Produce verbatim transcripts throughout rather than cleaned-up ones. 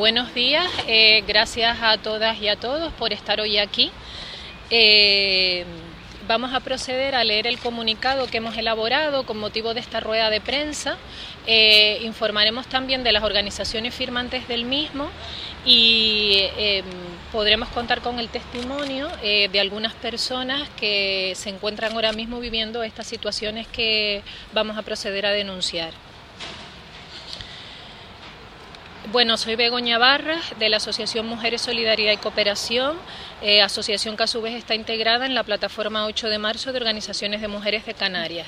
Buenos días, eh, gracias a todas y a todos por estar hoy aquí. Eh, vamos a proceder a leer el comunicado que hemos elaborado con motivo de esta rueda de prensa. Eh, informaremos también de las organizaciones firmantes del mismo y eh, podremos contar con el testimonio eh, de algunas personas que se encuentran ahora mismo viviendo estas situaciones que vamos a proceder a denunciar. Bueno, soy Begoña Barras, de la Asociación Mujeres, Solidaridad y Cooperación, eh, asociación que a su vez está integrada en la plataforma ocho de marzo de Organizaciones de Mujeres de Canarias.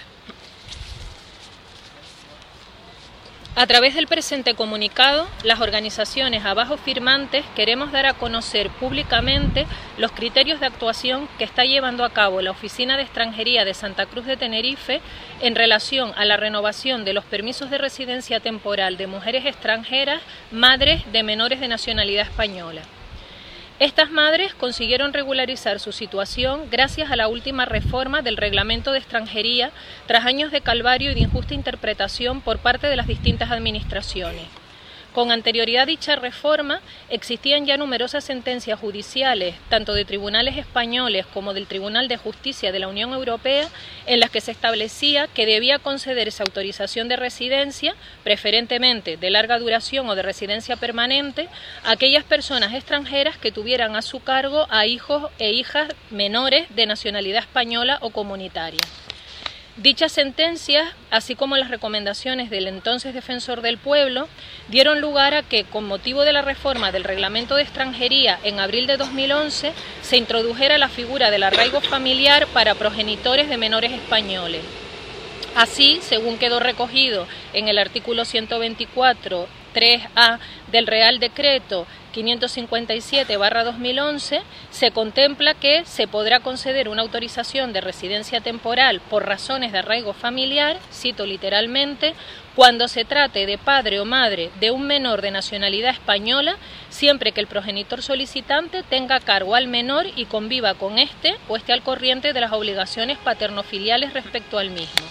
A través del presente comunicado, las organizaciones abajo firmantes queremos dar a conocer públicamente los criterios de actuación que está llevando a cabo la Oficina de Extranjería de Santa Cruz de Tenerife en relación a la renovación de los permisos de residencia temporal de mujeres extranjeras, madres de menores de nacionalidad española. Estas madres consiguieron regularizar su situación gracias a la última reforma del Reglamento de Extranjería tras años de calvario y de injusta interpretación por parte de las distintas administraciones. Con anterioridad a dicha reforma, existían ya numerosas sentencias judiciales, tanto de tribunales españoles como del Tribunal de Justicia de la Unión Europea, en las que se establecía que debía concederse autorización de residencia, preferentemente de larga duración o de residencia permanente, a aquellas personas extranjeras que tuvieran a su cargo a hijos e hijas menores de nacionalidad española o comunitaria. Dichas sentencias, así como las recomendaciones del entonces Defensor del Pueblo, dieron lugar a que, con motivo de la reforma del Reglamento de Extranjería en abril de dos mil once, se introdujera la figura del arraigo familiar para progenitores de menores españoles. Así, según quedó recogido en el artículo ciento veinticuatro, tres A del Real Decreto quinientos cincuenta y siete barra dos mil once, se contempla que se podrá conceder una autorización de residencia temporal por razones de arraigo familiar, cito literalmente, cuando se trate de padre o madre de un menor de nacionalidad española, siempre que el progenitor solicitante tenga a cargo al menor y conviva con éste o esté al corriente de las obligaciones paternofiliales respecto al mismo.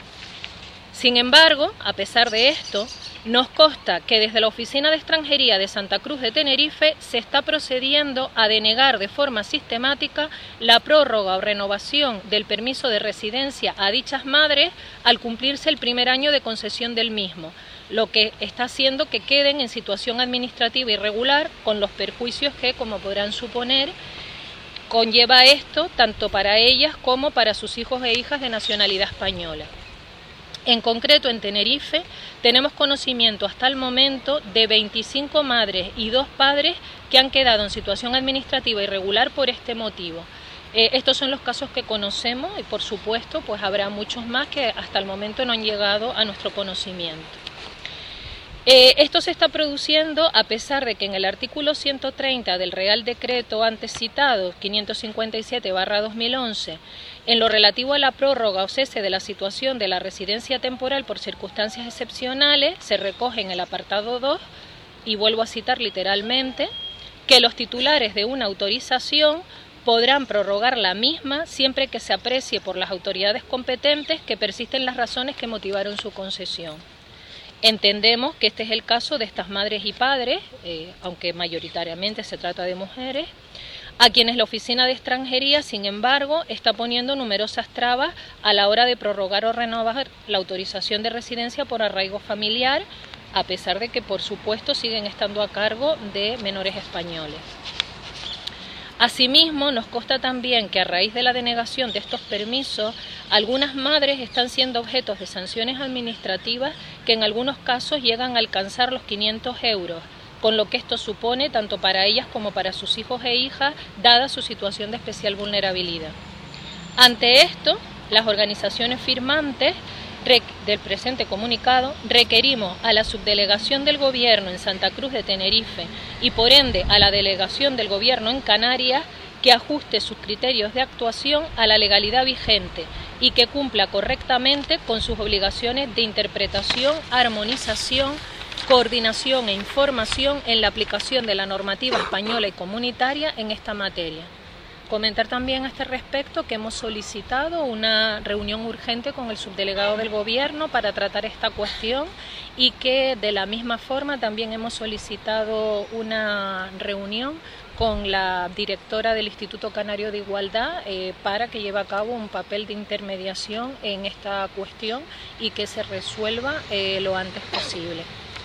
Sin embargo, a pesar de esto, nos consta que desde la Oficina de Extranjería de Santa Cruz de Tenerife se está procediendo a denegar de forma sistemática la prórroga o renovación del permiso de residencia a dichas madres al cumplirse el primer año de concesión del mismo, lo que está haciendo que queden en situación administrativa irregular con los perjuicios que, como podrán suponer, conlleva esto tanto para ellas como para sus hijos e hijas de nacionalidad española. En concreto, en Tenerife, tenemos conocimiento hasta el momento de veinticinco madres y dos padres que han quedado en situación administrativa irregular por este motivo. Eh, estos son los casos que conocemos y, por supuesto, pues habrá muchos más que hasta el momento no han llegado a nuestro conocimiento. Eh, esto se está produciendo a pesar de que en el artículo ciento treinta del Real Decreto antes citado, quinientos cincuenta y siete barra dos mil once, en lo relativo a la prórroga o cese de la situación de la residencia temporal por circunstancias excepcionales, se recoge en el apartado dos, y vuelvo a citar literalmente, que los titulares de una autorización podrán prorrogar la misma siempre que se aprecie por las autoridades competentes que persisten las razones que motivaron su concesión. Entendemos que este es el caso de estas madres y padres, eh, aunque mayoritariamente se trata de mujeres, a quienes la Oficina de Extranjería, sin embargo, está poniendo numerosas trabas a la hora de prorrogar o renovar la autorización de residencia por arraigo familiar, a pesar de que, por supuesto, siguen estando a cargo de menores españoles. Asimismo, nos consta también que a raíz de la denegación de estos permisos, algunas madres están siendo objetos de sanciones administrativas que en algunos casos llegan a alcanzar los quinientos euros, con lo que esto supone tanto para ellas como para sus hijos e hijas, dada su situación de especial vulnerabilidad. Ante esto, las organizaciones firmantes del presente comunicado requerimos a la subdelegación del Gobierno en Santa Cruz de Tenerife y por ende a la delegación del Gobierno en Canarias que ajuste sus criterios de actuación a la legalidad vigente y que cumpla correctamente con sus obligaciones de interpretación, armonización, coordinación e información en la aplicación de la normativa española y comunitaria en esta materia. Comentar también a este respecto que hemos solicitado una reunión urgente con el subdelegado del Gobierno para tratar esta cuestión y que de la misma forma también hemos solicitado una reunión con la directora del Instituto Canario de Igualdad eh, para que lleve a cabo un papel de intermediación en esta cuestión y que se resuelva eh, lo antes posible.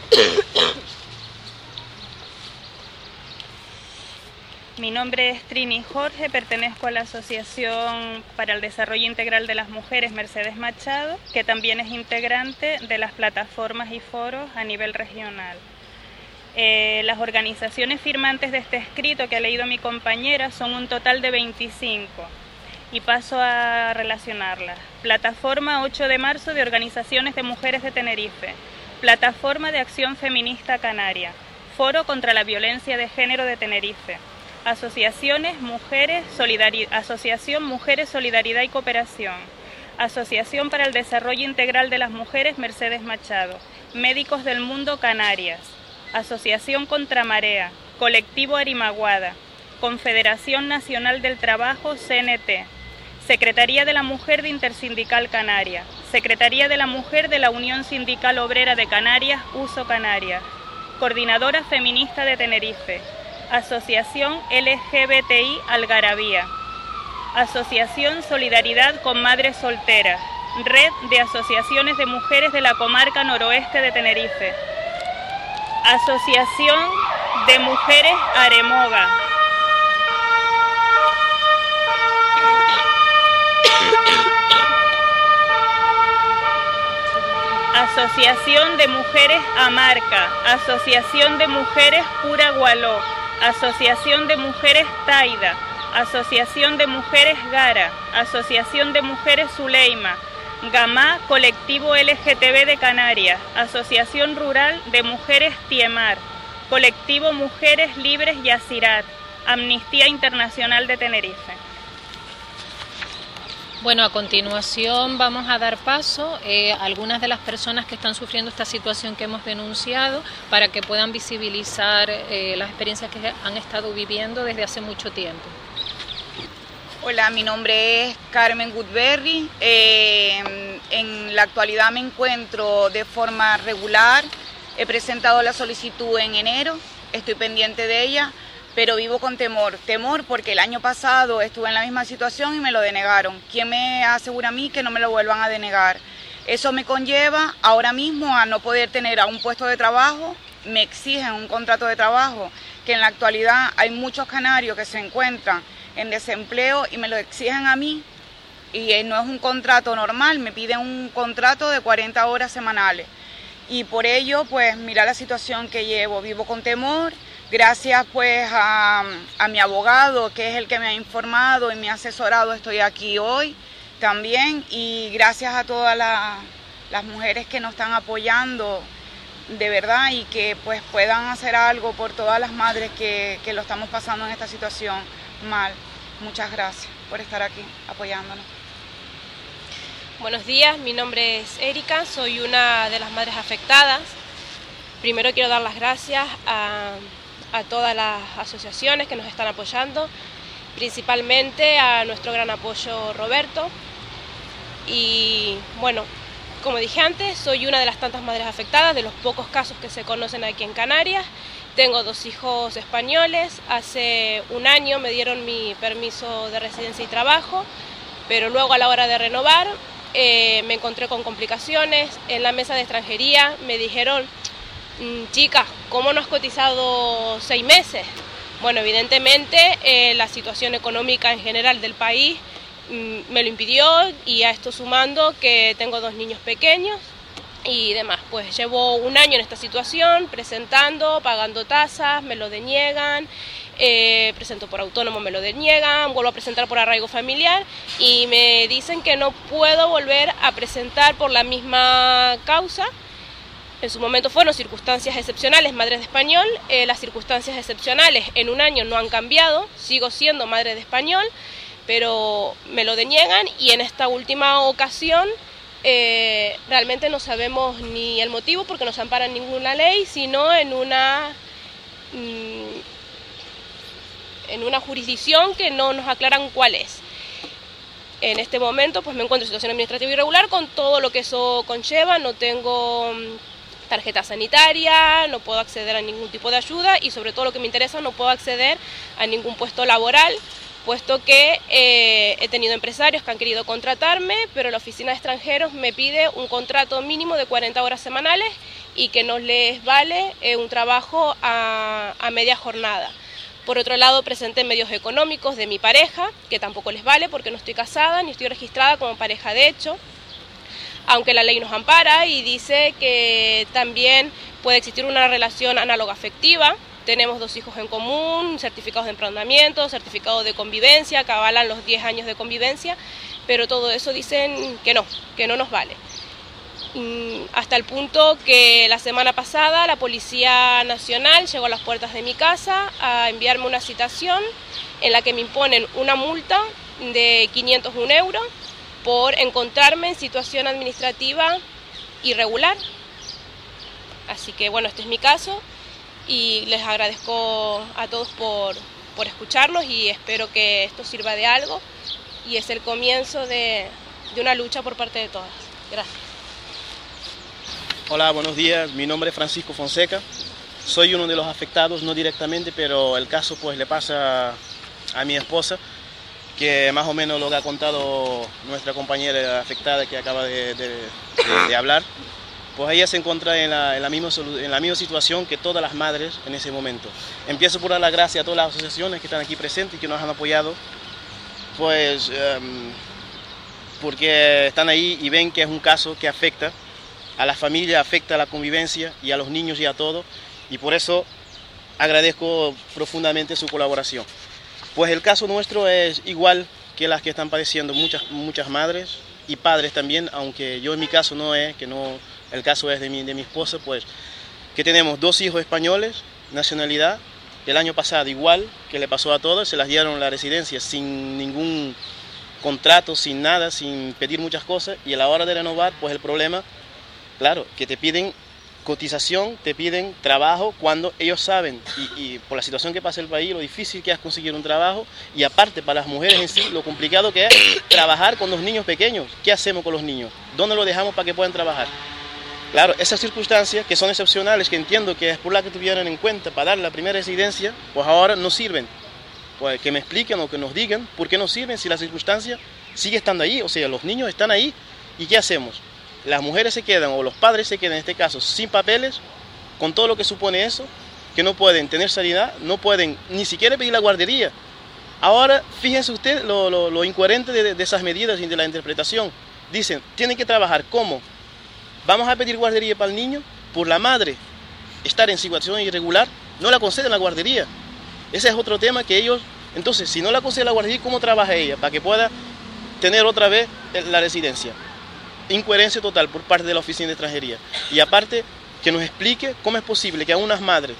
Mi nombre es Trini Jorge, pertenezco a la Asociación para el Desarrollo Integral de las Mujeres Mercedes Machado, que también es integrante de las plataformas y foros a nivel regional. Eh, las organizaciones firmantes de este escrito que ha leído mi compañera son un total de veinticinco y paso a relacionarlas. Plataforma ocho de marzo de Organizaciones de Mujeres de Tenerife, Plataforma de Acción Feminista Canaria, Foro contra la Violencia de Género de Tenerife, Asociaciones Mujeres Solidari- Asociación Mujeres Solidaridad y Cooperación, Asociación para el Desarrollo Integral de las Mujeres Mercedes Machado, Médicos del Mundo Canarias, Asociación Contramarea, Colectivo Arimaguada, Confederación Nacional del Trabajo C N T, Secretaría de la Mujer de Intersindical Canaria, Secretaría de la Mujer de la Unión Sindical Obrera de Canarias, U S O Canarias, Coordinadora Feminista de Tenerife, Asociación L G B T I Algarabía, Asociación Solidaridad con Madres Solteras, Red de Asociaciones de Mujeres de la Comarca Noroeste de Tenerife, Asociación de Mujeres Aremoga, Asociación de Mujeres Amarca, Asociación de Mujeres Pura Gualó, Asociación de Mujeres Taida, Asociación de Mujeres Gara, Asociación de Mujeres Zuleima, Gamá Colectivo L G T B de Canarias, Asociación Rural de Mujeres Tiemar, Colectivo Mujeres Libres Yacirat, Amnistía Internacional de Tenerife. Bueno, a continuación vamos a dar paso eh, a algunas de las personas que están sufriendo esta situación que hemos denunciado para que puedan visibilizar eh, las experiencias que han estado viviendo desde hace mucho tiempo. Hola, mi nombre es Carmen Goodberry. Eh, en la actualidad me encuentro de forma regular. He presentado la solicitud en enero, estoy pendiente de ella, pero vivo con temor. Temor porque el año pasado estuve en la misma situación y me lo denegaron. ¿Quién me asegura a mí que no me lo vuelvan a denegar? Eso me conlleva ahora mismo a no poder tener a un puesto de trabajo, me exigen un contrato de trabajo, que en la actualidad hay muchos canarios que se encuentran en desempleo y me lo exigen a mí, y no es un contrato normal, me piden un contrato de cuarenta horas semanales. Y por ello, pues mira la situación que llevo, vivo con temor. Gracias pues a, a mi abogado, que es el que me ha informado y me ha asesorado, estoy aquí hoy también, y gracias a todas la, las mujeres que nos están apoyando de verdad y que pues puedan hacer algo por todas las madres que, que lo estamos pasando en esta situación mal. Muchas gracias por estar aquí apoyándonos. Buenos días, mi nombre es Erika, soy una de las madres afectadas. Primero quiero dar las gracias a, a todas las asociaciones que nos están apoyando, principalmente a nuestro gran apoyo Roberto. Y bueno, como dije antes, soy una de las tantas madres afectadas, de los pocos casos que se conocen aquí en Canarias. Tengo dos hijos españoles, hace un año me dieron mi permiso de residencia y trabajo, pero luego a la hora de renovar eh, me encontré con complicaciones. En la mesa de extranjería me dijeron, chica, ¿cómo no has cotizado seis meses? Bueno, evidentemente eh, la situación económica en general del país mm, me lo impidió, y a esto sumando que tengo dos niños pequeños y demás, pues llevo un año en esta situación, presentando, pagando tasas, me lo deniegan, eh, presento por autónomo, me lo deniegan, vuelvo a presentar por arraigo familiar y me dicen que no puedo volver a presentar por la misma causa. En su momento fueron circunstancias excepcionales, madre de español, eh, las circunstancias excepcionales en un año no han cambiado, sigo siendo madre de español, pero me lo deniegan, y en esta última ocasión Eh, realmente no sabemos ni el motivo, porque no se ampara en ninguna ley, sino en una, mmm, en una jurisdicción que no nos aclaran cuál es. En este momento pues me encuentro en situación administrativa irregular con todo lo que eso conlleva, no tengo tarjeta sanitaria, no puedo acceder a ningún tipo de ayuda y sobre todo lo que me interesa, no puedo acceder a ningún puesto laboral, puesto que eh, he tenido empresarios que han querido contratarme, pero la Oficina de Extranjeros me pide un contrato mínimo de cuarenta horas semanales y que no les vale eh, un trabajo a, a media jornada. Por otro lado, presenté medios económicos de mi pareja, que tampoco les vale porque no estoy casada ni estoy registrada como pareja de hecho, aunque la ley nos ampara y dice que también puede existir una relación análoga afectiva. Tenemos dos hijos en común, certificados de emprendimiento, certificados de convivencia, que avalan los diez años de convivencia, pero todo eso dicen que no, que no nos vale. Hasta el punto que la semana pasada la Policía Nacional llegó a las puertas de mi casa a enviarme una citación en la que me imponen una multa de quinientos un euros por encontrarme en situación administrativa irregular. Así que bueno, este es mi caso y les agradezco a todos por, por escucharnos y espero que esto sirva de algo y es el comienzo de, de una lucha por parte de todas. Gracias. Hola, buenos días. Mi nombre es Francisco Fonseca. Soy uno de los afectados, no directamente, pero el caso pues le pasa a mi esposa, que más o menos lo que ha contado nuestra compañera afectada que acaba de, de, de, de hablar, pues ella se encuentra en la, en, la misma, en la misma situación que todas las madres en ese momento. Empiezo por dar las gracias a todas las asociaciones que están aquí presentes y que nos han apoyado, pues um, porque están ahí y ven que es un caso que afecta a la familia, afecta a la convivencia y a los niños y a todo, y por eso agradezco profundamente su colaboración. Pues el caso nuestro es igual que las que están padeciendo muchas, muchas madres y padres también, aunque yo en mi caso no es, que no, el caso es de mi, de mi esposa, pues que tenemos dos hijos españoles, nacionalidad, el año pasado igual que le pasó a todos, se las dieron la residencia sin ningún contrato, sin nada, sin pedir muchas cosas, y a la hora de renovar, pues el problema, claro, que te piden cotización, te piden trabajo cuando ellos saben, y, y por la situación que pasa el país, lo difícil que es conseguir un trabajo, y aparte para las mujeres en sí, lo complicado que es trabajar con los niños pequeños. ¿Qué hacemos con los niños? ¿Dónde los dejamos para que puedan trabajar? Claro, esas circunstancias que son excepcionales, que entiendo que es por las que tuvieron en cuenta para dar la primera residencia, pues ahora no sirven. Pues que me expliquen o que nos digan por qué no sirven si la circunstancia sigue estando ahí, o sea, los niños están ahí, ¿y qué hacemos? Las mujeres se quedan, o los padres se quedan en este caso, sin papeles, con todo lo que supone eso, que no pueden tener sanidad, no pueden ni siquiera pedir la guardería. Ahora, fíjense ustedes lo, lo, lo incoherente de, de esas medidas y de la interpretación. Dicen, tienen que trabajar, ¿cómo? ¿Vamos a pedir guardería para el niño? Por la madre estar en situación irregular, no la conceden la guardería. Ese es otro tema que ellos, entonces, si no la conceden la guardería, ¿cómo trabaja ella? Para que pueda tener otra vez la residencia. Incoherencia total por parte de la Oficina de Extranjería. Y aparte, que nos explique cómo es posible que a unas madres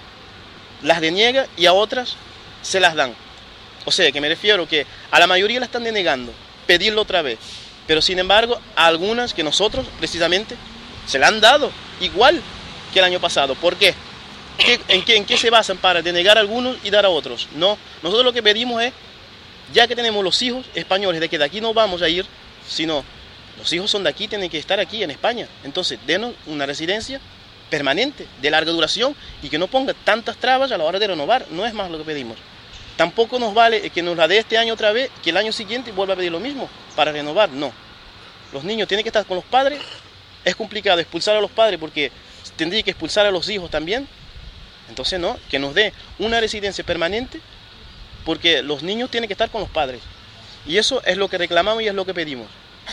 las deniega y a otras se las dan. O sea, que me refiero que a la mayoría la están denegando, pedirlo otra vez. Pero sin embargo, a algunas que nosotros, precisamente, se la han dado igual que el año pasado. ¿Por qué? ¿Qué en, qué, ¿En qué se basan para denegar a algunos y dar a otros? No, nosotros lo que pedimos es, ya que tenemos los hijos españoles, de que de aquí no vamos a ir, sino los hijos son de aquí, tienen que estar aquí en España. Entonces, denos una residencia permanente, de larga duración, y que no ponga tantas trabas a la hora de renovar. No es más lo que pedimos. Tampoco nos vale que nos la dé este año otra vez, que el año siguiente vuelva a pedir lo mismo para renovar. No. Los niños tienen que estar con los padres. Es complicado expulsar a los padres porque tendría que expulsar a los hijos también. Entonces, no, que nos dé una residencia permanente porque los niños tienen que estar con los padres. Y eso es lo que reclamamos y es lo que pedimos.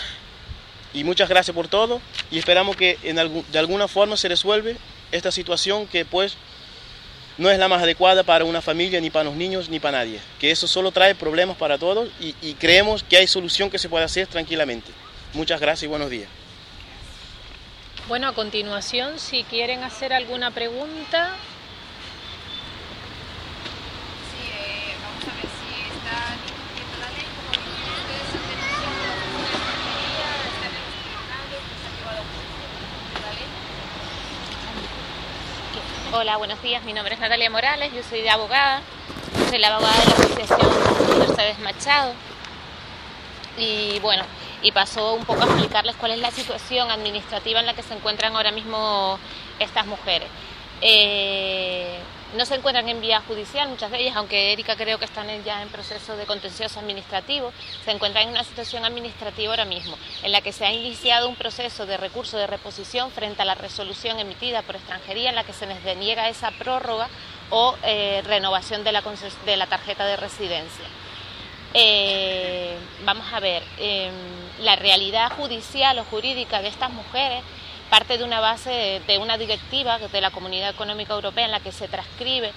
Y muchas gracias por todo y esperamos que en algún, de alguna forma se resuelve esta situación que pues no es la más adecuada para una familia, ni para los niños, ni para nadie. Que eso solo trae problemas para todos y, y creemos que hay solución que se puede hacer tranquilamente. Muchas gracias y buenos días. Bueno, a continuación, si quieren hacer alguna pregunta. Sí, eh, vamos a ver si está incumpliendo la ley, como ustedes han denunciado una extranjería, están en los tribunales, se han llevado a juicio la ley. Hola, buenos días, mi nombre es Natalia Morales, yo soy de abogada. soy la abogada de la asociación Mercedes Machado y bueno, y paso un poco a explicarles cuál es la situación administrativa en la que se encuentran ahora mismo estas mujeres. Eh, no se encuentran en vía judicial, muchas de ellas, aunque Erika creo que están ya en proceso de contencioso administrativo, se encuentran en una situación administrativa ahora mismo, en la que se ha iniciado un proceso de recurso de reposición frente a la resolución emitida por extranjería en la que se les deniega esa prórroga o eh, renovación de la, de la tarjeta de residencia. Eh, vamos a ver, eh, la realidad judicial o jurídica de estas mujeres parte de una base de, de una directiva de la Comunidad Económica Europea en la que se transcribe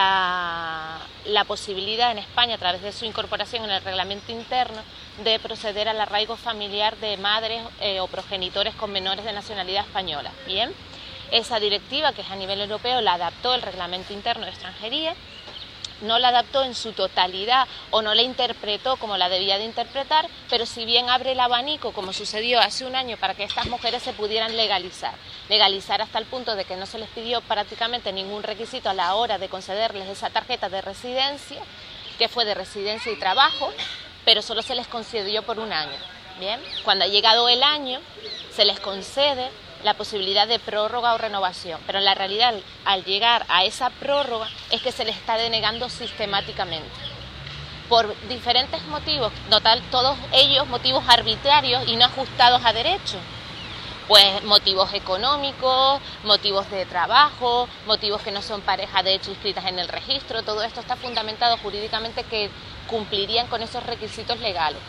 la, la posibilidad en España, a través de su incorporación en el reglamento interno, de proceder al arraigo familiar de madres eh, o progenitores con menores de nacionalidad española. Bien, esa directiva, que es a nivel europeo, la adaptó el reglamento interno de extranjería. No la adaptó en su totalidad o no la interpretó como la debía de interpretar, pero si bien abre el abanico, como sucedió hace un año, para que estas mujeres se pudieran legalizar, legalizar hasta el punto de que no se les pidió prácticamente ningún requisito a la hora de concederles esa tarjeta de residencia, que fue de residencia y trabajo, pero solo se les concedió por un año. Bien, cuando ha llegado el año, se les concede la posibilidad de prórroga o renovación, pero en la realidad al llegar a esa prórroga es que se les está denegando sistemáticamente por diferentes motivos, total, todos ellos motivos arbitrarios y no ajustados a derecho, pues motivos económicos, motivos de trabajo, motivos que no son pareja de hecho inscritas en el registro. Todo esto está fundamentado jurídicamente que cumplirían con esos requisitos legales.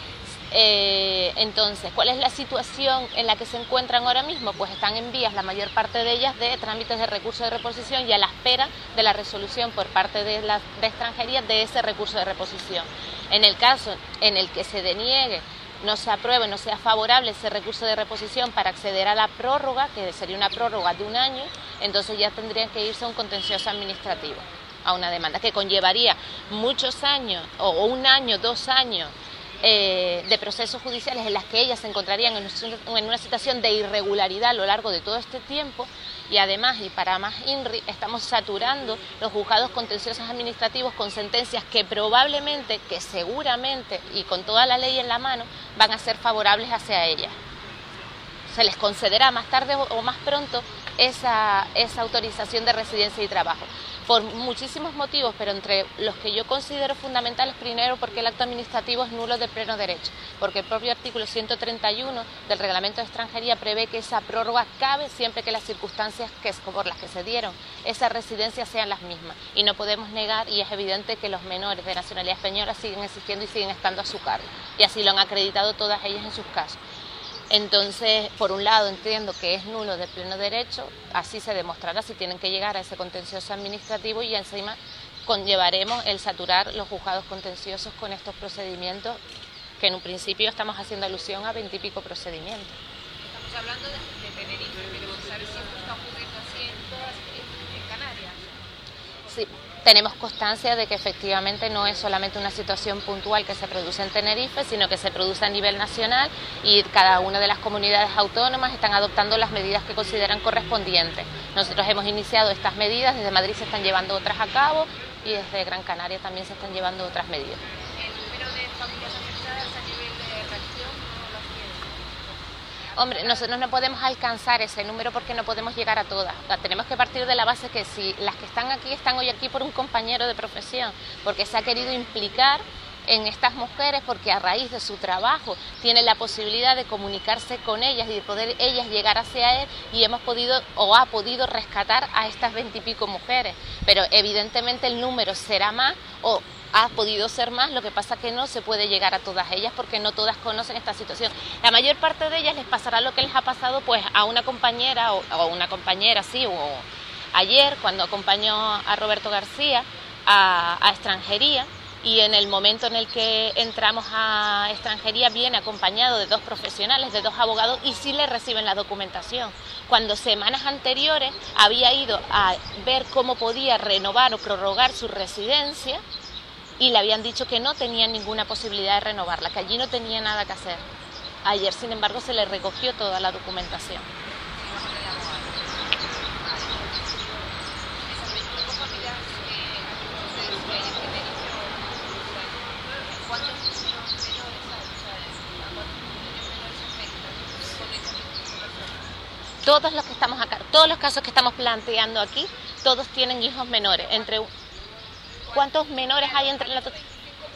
Eh, entonces, ¿cuál es la situación en la que se encuentran ahora mismo? Pues están en vías, la mayor parte de ellas, de trámites de recurso de reposición y a la espera de la resolución por parte de la de extranjería de ese recurso de reposición. En el caso en el que se deniegue, no se apruebe, no sea favorable ese recurso de reposición para acceder a la prórroga, que sería una prórroga de un año, entonces ya tendrían que irse a un contencioso administrativo, a una demanda que conllevaría muchos años, o un año, dos años, Eh, de procesos judiciales en las que ellas se encontrarían en, en una situación de irregularidad a lo largo de todo este tiempo, y además, y para más INRI, estamos saturando los juzgados contenciosos administrativos con sentencias que probablemente, que seguramente y con toda la ley en la mano, van a ser favorables hacia ellas. Se les concederá más tarde o más pronto esa, esa autorización de residencia y trabajo, por muchísimos motivos, pero entre los que yo considero fundamentales, primero porque el acto administrativo es nulo de pleno derecho, porque el propio artículo ciento treinta y uno del reglamento de extranjería prevé que esa prórroga cabe siempre que las circunstancias que, por las que se dieron esa residencia sean las mismas, y no podemos negar, y es evidente, que los menores de nacionalidad española siguen existiendo y siguen estando a su cargo, y así lo han acreditado todas ellas en sus casos. Entonces, por un lado, entiendo que es nulo de pleno derecho, así se demostrará si tienen que llegar a ese contencioso administrativo, y encima conllevaremos el saturar los juzgados contenciosos con estos procedimientos, que en un principio estamos haciendo alusión a veintipico procedimientos. Estamos hablando de, de Tenerife, pero ¿sabes si esto está ocurriendo así en todas en Canarias? Sí. Tenemos constancia de que efectivamente no es solamente una situación puntual que se produce en Tenerife, sino que se produce a nivel nacional, y cada una de las comunidades autónomas están adoptando las medidas que consideran correspondientes. Nosotros hemos iniciado estas medidas, desde Madrid se están llevando otras a cabo y desde Gran Canaria también se están llevando otras medidas. ¿El número de familias afectadas a nivel de región no lo tiene? Hombre, nosotros no podemos alcanzar ese número porque no podemos llegar a todas. O sea, tenemos que partir de la base que si las que están aquí, están hoy aquí por un compañero de profesión, porque se ha querido implicar en estas mujeres, porque a raíz de su trabajo tiene la posibilidad de comunicarse con ellas y de poder ellas llegar hacia él, y hemos podido o ha podido rescatar a estas veintipico mujeres, pero evidentemente el número será más o ha podido ser más, lo que pasa que no se puede llegar a todas ellas porque no todas conocen esta situación. La mayor parte de ellas les pasará lo que les ha pasado pues a una compañera o a una compañera, sí, o ayer cuando acompañó a Roberto García a, a extranjería, y en el momento en el que entramos a extranjería viene acompañado de dos profesionales, de dos abogados, y sí le reciben la documentación. Cuando semanas anteriores había ido a ver cómo podía renovar o prorrogar su residencia y le habían dicho que no tenían ninguna posibilidad de renovarla, que allí no tenía nada que hacer. Ayer, sin embargo, se le recogió toda la documentación. Esas veinticinco familias que ustedes ven en Tenerife, todos los que estamos acá, todos los casos que estamos planteando aquí, todos tienen hijos menores. Entre ¿cuántos menores hay entre la totalidad?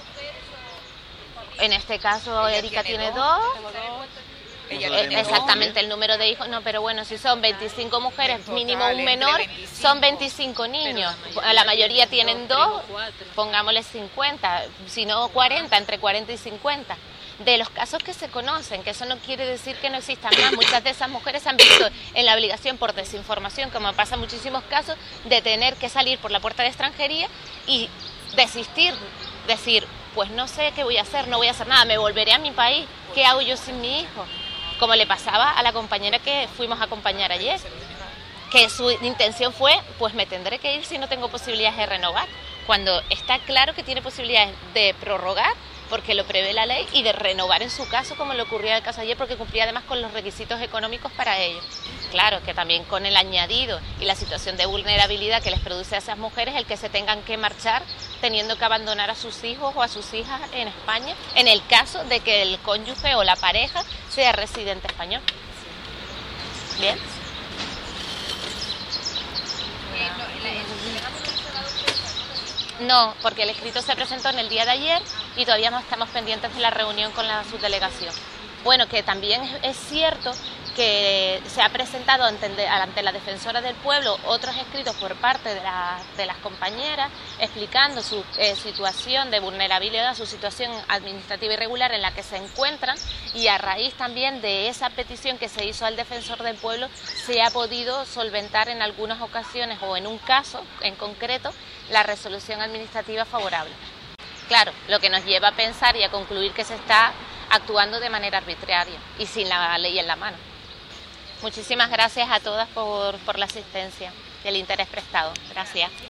En este caso, Erika tiene dos. Exactamente el número de hijos, no, pero bueno, si son veinticinco mujeres, mínimo un menor, son veinticinco niños. La mayoría tienen dos, pongámosle cincuenta, si no cuarenta, entre cuarenta y cincuenta. De los casos que se conocen, que eso no quiere decir que no existan más, muchas de esas mujeres se han visto en la obligación por desinformación, como pasa en muchísimos casos, de tener que salir por la puerta de extranjería y desistir, decir, pues no sé qué voy a hacer, no voy a hacer nada, me volveré a mi país, ¿qué hago yo sin mi hijo? Como le pasaba a la compañera que fuimos a acompañar ayer, que su intención fue, pues me tendré que ir si no tengo posibilidades de renovar, cuando está claro que tiene posibilidades de prorrogar, porque lo prevé la ley, y de renovar en su caso, como le ocurría en el caso ayer, porque cumplía además con los requisitos económicos para ello. Claro que también con el añadido y la situación de vulnerabilidad que les produce a esas mujeres el que se tengan que marchar teniendo que abandonar a sus hijos o a sus hijas en España, en el caso de que el cónyuge o la pareja sea residente español. ¿Bien? No, porque el escrito se presentó en el día de ayer y todavía no estamos pendientes de la reunión con la subdelegación. Bueno, que también es cierto que se ha presentado ante, ante la Defensora del Pueblo otros escritos por parte de, la, de las compañeras explicando su eh, situación de vulnerabilidad, su situación administrativa irregular en la que se encuentran, y a raíz también de esa petición que se hizo al Defensor del Pueblo se ha podido solventar en algunas ocasiones o en un caso en concreto la resolución administrativa favorable. Claro, lo que nos lleva a pensar y a concluir que se está actuando de manera arbitraria y sin la ley en la mano. Muchísimas gracias a todas por, por la asistencia y el interés prestado. Gracias.